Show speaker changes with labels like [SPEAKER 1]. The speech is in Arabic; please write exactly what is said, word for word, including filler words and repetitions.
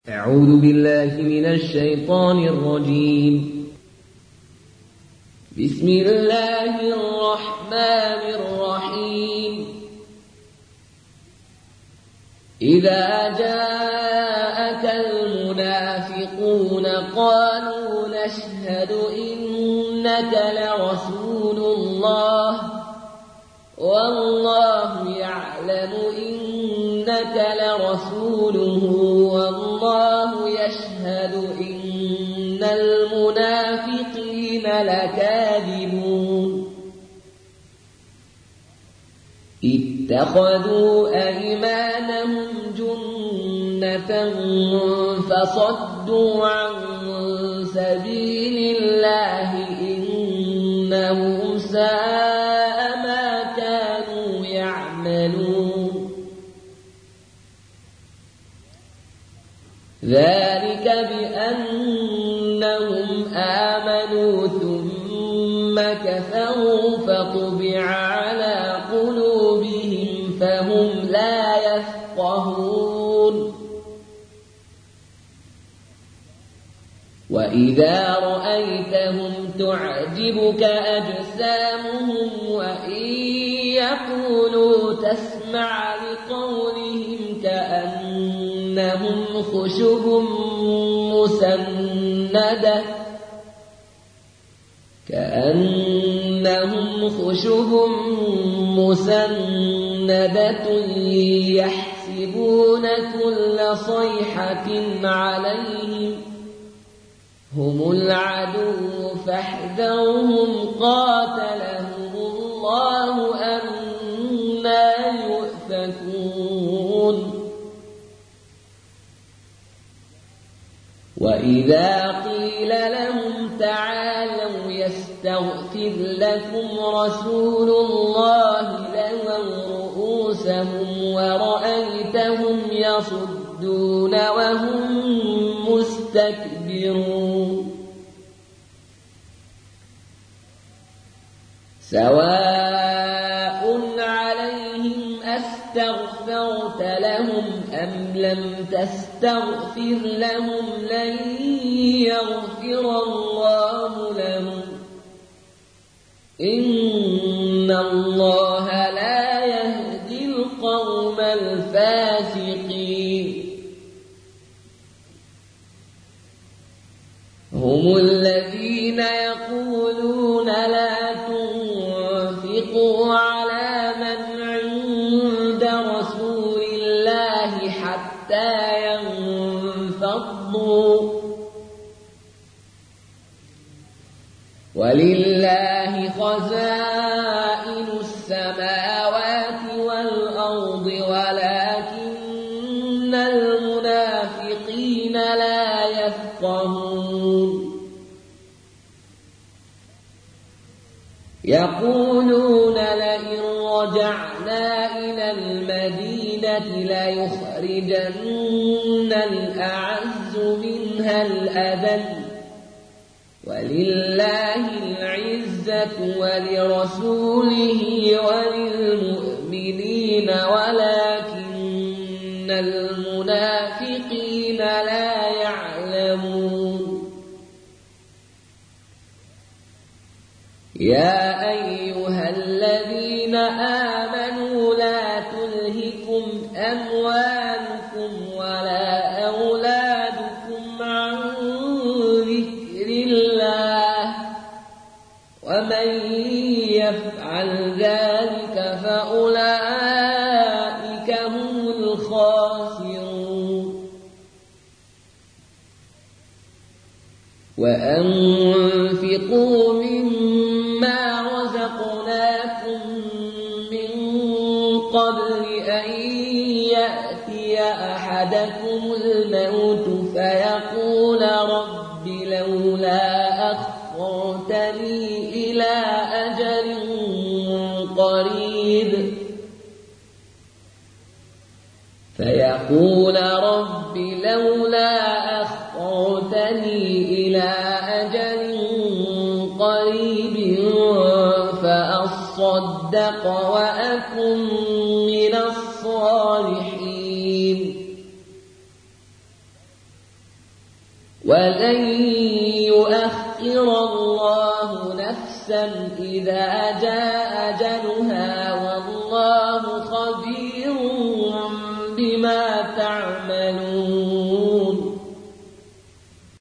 [SPEAKER 1] أعوذ بالله من الشيطان الرجيم. بسم الله الرحمن الرحيم. إذا جاءك المنافقون قالوا نشهد إنك لرسول الله والله يعلم إنك لرسوله والله يشهد إن المنافقين لكاذبون. اتخذوا أيمانهم جنة فصدوا عن سبيل الله إنهم ساء ما كانوا يعملون. ذلك بأنهم آمنوا ثم كفروا فطبع على قلوبهم فهم لا يفقهون. وإذا رأيتهم تعجبك أجسامهم وإن يقولوا تسمع لقولهم كأنهم خشب مسندة كأنهم خشب مسندة يحسبون كل صيحة عليهم هم العدو فاحذرهم قاتلهم الله أنى يؤفكون. وإذا قيل لهم تعالوا يستغفر لكم رسول الله لووا رؤوسهم ورأيتهم يصدون وهم مستكبرون. سواء عليهم أستغفرت لهم أم لم تستغفر لهم لن يغفر الله لهم إن الله لا يهدي القوم الفاسقين. هم الذين يقولون لا تنفقوا على من عند رسول الله حتى ينفضوا ولله خزائن السماوات والأرض ولكن المنافقين لا يفقهون. يقولون لئن رجعنا إلى المدينة ليخرجن الأعز منها الأذل ولله العزة ولرسوله وللمؤمنين ولكن المنافقين لا يعلمون. يا أيها الذين آمنوا لا تلهكم أموالكم ولا أولادكم عن ذكر الله ومن يفعل ذلك فأولئك هم الخاسرون. وأنفقوا مما رزقناكم من قبل أن يأتي أحدكم الموت فيقول رب لولا أخرتني إلى أجل قريب فيقول رب لولا أخرتني إلى أجل قريب فأصدق وأكن من الصالحين. ولن يؤخر الله نفسا إذا جاء أجلها